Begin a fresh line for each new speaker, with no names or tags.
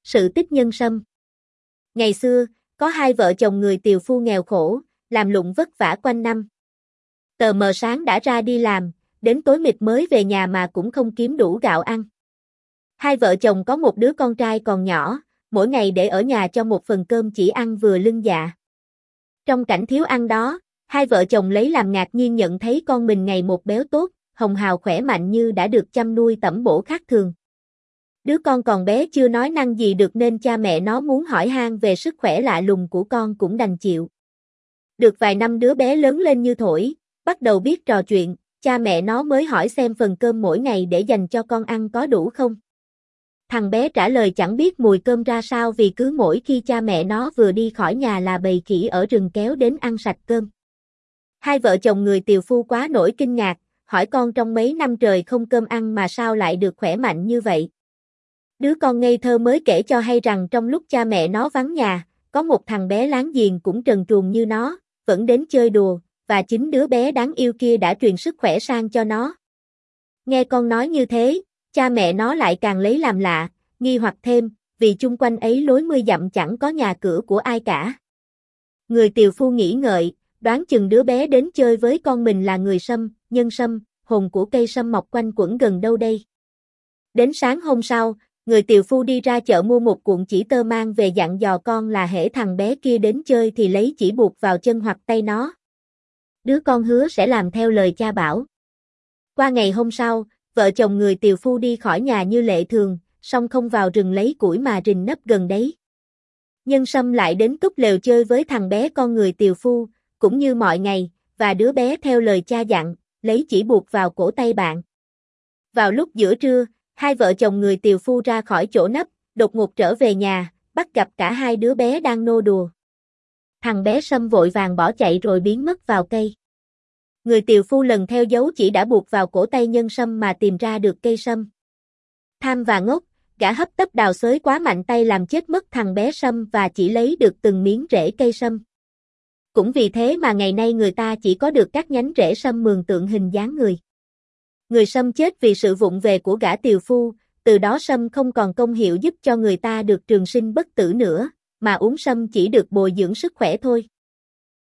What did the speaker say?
Sự tích nhân sâm. Ngày xưa, có hai vợ chồng người tiều phu nghèo khổ, làm lụng vất vả quanh năm. Tờ mờ sáng đã ra đi làm, đến tối mịt mới về nhà mà cũng không kiếm đủ gạo ăn. Hai vợ chồng có một đứa con trai còn nhỏ, mỗi ngày để ở nhà cho một phần cơm chỉ ăn vừa lưng dạ. Trong cảnh thiếu ăn đó, hai vợ chồng lấy làm ngạc nhiên nhận thấy con mình ngày một béo tốt, hồng hào khỏe mạnh như đã được chăm nuôi tẩm bổ khác thường. Đứa con còn bé chưa nói năng gì được nên cha mẹ nó muốn hỏi han về sức khỏe lạ lùng của con cũng đành chịu. Được vài năm đứa bé lớn lên như thổi, bắt đầu biết trò chuyện, cha mẹ nó mới hỏi xem phần cơm mỗi ngày để dành cho con ăn có đủ không. Thằng bé trả lời chẳng biết mùi cơm ra sao vì cứ mỗi khi cha mẹ nó vừa đi khỏi nhà là bầy khỉ ở rừng kéo đến ăn sạch cơm. Hai vợ chồng người tiều phu quá nỗi kinh ngạc, hỏi con trong mấy năm trời không cơm ăn mà sao lại được khỏe mạnh như vậy. Đứa con ngây thơ mới kể cho hay rằng trong lúc cha mẹ nó vắng nhà, có một thằng bé láng giềng cũng trần truồng như nó, vẫn đến chơi đùa, và chính đứa bé đáng yêu kia đã truyền sức khỏe sang cho nó. Nghe con nói như thế, cha mẹ nó lại càng lấy làm lạ, nghi hoặc thêm, vì chung quanh ấy lối 10 dặm chẳng có nhà cửa của ai cả. Người tiều phu nghĩ ngợi, đoán chừng đứa bé đến chơi với con mình là người sâm, nhân sâm, hồn của cây sâm mọc quanh quẩn gần đâu đây. Đến sáng hôm sau, người tiều phu đi ra chợ mua một cuộn chỉ tơ mang về dặn dò con là hễ thằng bé kia đến chơi thì lấy chỉ buộc vào chân hoặc tay nó. Đứa con hứa sẽ làm theo lời cha bảo. Qua ngày hôm sau, vợ chồng người tiều phu đi khỏi nhà như lệ thường, song không vào rừng lấy củi mà rình nấp gần đấy. Nhân sâm lại đến túp lều chơi với thằng bé con người tiều phu, cũng như mọi ngày, và đứa bé theo lời cha dặn, lấy chỉ buộc vào cổ tay bạn. Vào lúc giữa trưa, hai vợ chồng người tiều phu ra khỏi chỗ nấp, đột ngột trở về nhà, bắt gặp cả hai đứa bé đang nô đùa. Thằng bé sâm vội vàng bỏ chạy rồi biến mất vào cây. Người tiều phu lần theo dấu chỉ đã buộc vào cổ tay nhân sâm mà tìm ra được cây sâm. Tham và ngốc, gã hấp tấp đào xới quá mạnh tay làm chết mất thằng bé sâm và chỉ lấy được từng miếng rễ cây sâm. Cũng vì thế mà ngày nay người ta chỉ có được các nhánh rễ sâm mường tượng hình dáng người. Người sâm chết vì sự vụng về của gã tiều phu, từ đó sâm không còn công hiệu giúp cho người ta được trường sinh bất tử nữa, mà uống sâm chỉ được bồi dưỡng sức khỏe thôi.